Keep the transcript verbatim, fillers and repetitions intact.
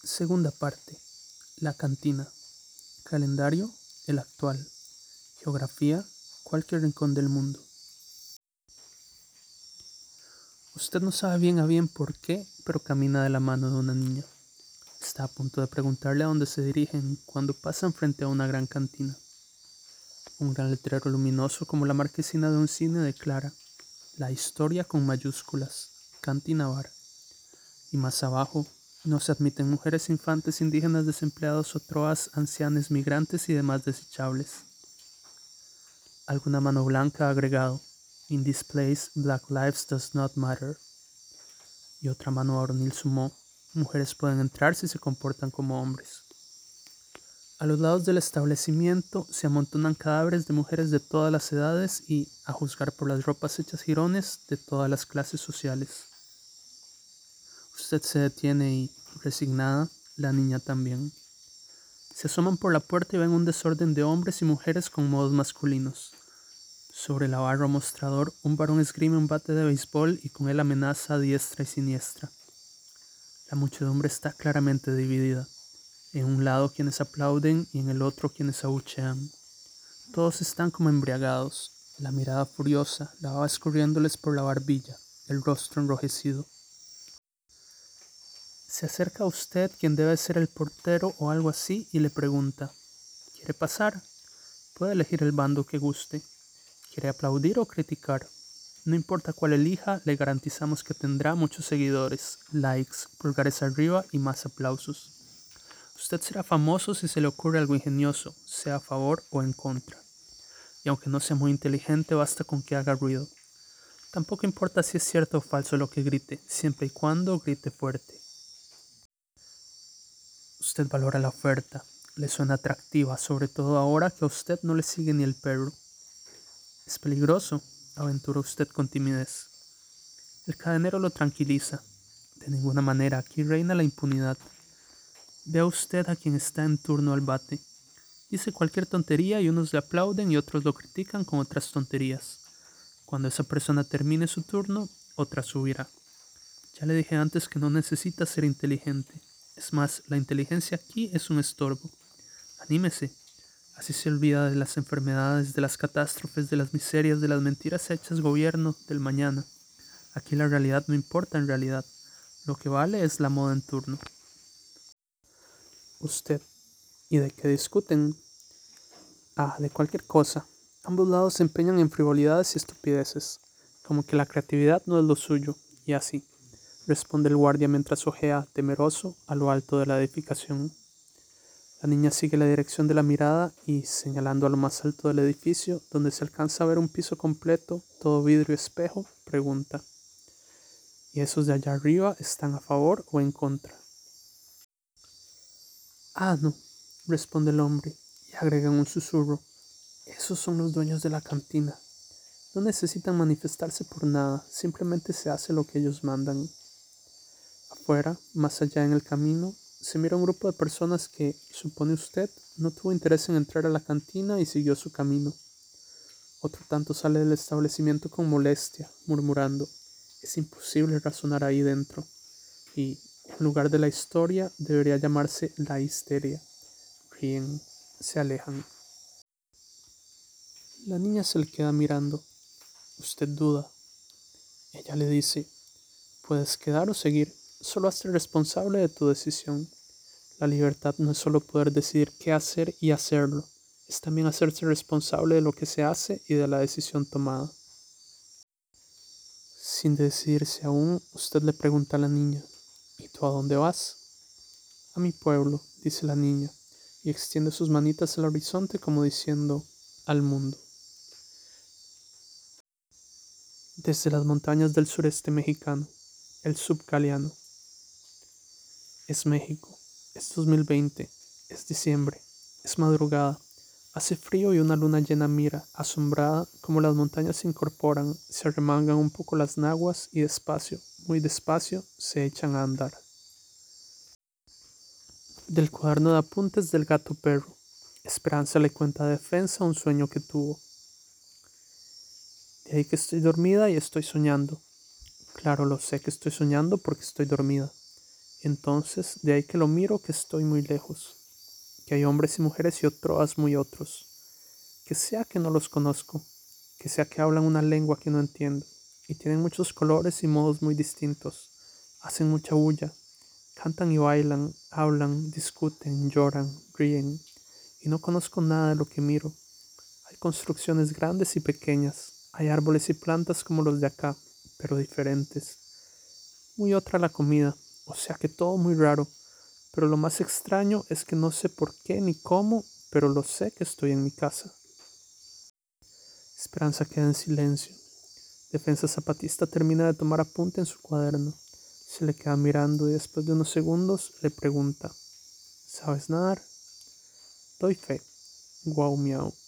Segunda parte. La cantina. Calendario, el actual. Geografía, cualquier rincón del mundo. Usted no sabe bien a bien por qué, pero camina de la mano de una niña. Está a punto de preguntarle a dónde se dirigen cuando pasan frente a una gran cantina. Un gran letrero luminoso como la marquesina de un cine declara: la historia con mayúsculas, Cantina Bar. Y más abajo: no se admiten mujeres, infantes, indígenas, desempleados o troas, ancianes, migrantes y demás desechables. Alguna mano blanca ha agregado: in this place, black lives does not matter. Y otra mano varonil sumó: mujeres pueden entrar si se comportan como hombres. A los lados del establecimiento se amontonan cadáveres de mujeres de todas las edades y, a juzgar por las ropas hechas jirones, de todas las clases sociales. Usted se detiene y, resignada, la niña también. Se asoman por la puerta y ven un desorden de hombres y mujeres con modos masculinos. Sobre la barra o mostrador, un varón esgrime un bate de béisbol y con él amenaza a diestra y siniestra. La muchedumbre está claramente dividida. En un lado quienes aplauden y en el otro quienes abuchean. Todos están como embriagados, la mirada furiosa, la baba escurriéndoles por la barbilla, el rostro enrojecido. Se acerca a usted quien debe ser el portero o algo así y le pregunta: ¿quiere pasar? Puede elegir el bando que guste. ¿Quiere aplaudir o criticar? No importa cuál elija, le garantizamos que tendrá muchos seguidores, likes, pulgares arriba y más aplausos. Usted será famoso si se le ocurre algo ingenioso, sea a favor o en contra. Y aunque no sea muy inteligente, basta con que haga ruido. Tampoco importa si es cierto o falso lo que grite, siempre y cuando grite fuerte. Usted valora la oferta, le suena atractiva, sobre todo ahora que a usted no le sigue ni el perro. Es peligroso, aventura usted con timidez. El cadenero lo tranquiliza. De ninguna manera, aquí reina la impunidad. Vea usted a quien está en turno al bate. Dice cualquier tontería y unos le aplauden y otros lo critican con otras tonterías. Cuando esa persona termine su turno, otra subirá. Ya le dije antes que no necesita ser inteligente. Es más, la inteligencia aquí es un estorbo. Anímese. Así se olvida de las enfermedades, de las catástrofes, de las miserias, de las mentiras hechas gobierno, del mañana. Aquí la realidad no importa en realidad. Lo que vale es la moda en turno. Usted. ¿Y de qué discuten? Ah, de cualquier cosa. Ambos lados se empeñan en frivolidades y estupideces, como que la creatividad no es lo suyo, y así, responde el guardia mientras ojea, temeroso, a lo alto de la edificación. La niña sigue la dirección de la mirada y, señalando a lo más alto del edificio, donde se alcanza a ver un piso completo, todo vidrio y espejo, pregunta: ¿y esos de allá arriba están a favor o en contra? Ah, no, responde el hombre, y agrega en un susurro: esos son los dueños de la cantina. No necesitan manifestarse por nada, simplemente se hace lo que ellos mandan. Afuera, más allá en el camino, se mira un grupo de personas que, supone usted, no tuvo interés en entrar a la cantina y siguió su camino. Otro tanto sale del establecimiento con molestia, murmurando: es imposible razonar ahí dentro. Y, en lugar de la historia, debería llamarse la histeria. Ríen, se alejan. La niña se le queda mirando. Usted duda. Ella le dice: puedes quedar o seguir, solo hazte responsable de tu decisión. La libertad no es solo poder decidir qué hacer y hacerlo, es también hacerse responsable de lo que se hace y de la decisión tomada. Sin decidirse aún, usted le pregunta a la niña: ¿y tú a dónde vas? A mi pueblo, dice la niña, y extiende sus manitas al horizonte como diciendo: al mundo. Desde las montañas del sureste mexicano, el subgaliano. Es México, es dos mil veinte, es diciembre, es madrugada, hace frío y una luna llena mira, asombrada, como las montañas se incorporan, se arremangan un poco las naguas y despacio, muy despacio, se echan a andar. Del cuaderno de apuntes del gato perro, Esperanza le cuenta a Defensa un sueño que tuvo. De ahí que estoy dormida y estoy soñando. Claro, lo sé que estoy soñando porque estoy dormida. Entonces, de ahí que lo miro que estoy muy lejos, que hay hombres y mujeres y otros muy otros, que sea que no los conozco, que sea que hablan una lengua que no entiendo, y tienen muchos colores y modos muy distintos, hacen mucha bulla, cantan y bailan, hablan, discuten, lloran, ríen, y no conozco nada de lo que miro. Hay construcciones grandes y pequeñas, hay árboles y plantas como los de acá, pero diferentes. Muy otra la comida, o sea que todo muy raro, pero lo más extraño es que no sé por qué ni cómo, pero lo sé que estoy en mi casa. Esperanza queda en silencio. Defensa Zapatista termina de tomar apunte en su cuaderno. Se le queda mirando y después de unos segundos le pregunta: ¿Sabes nadar? Doy fe. Guau miau.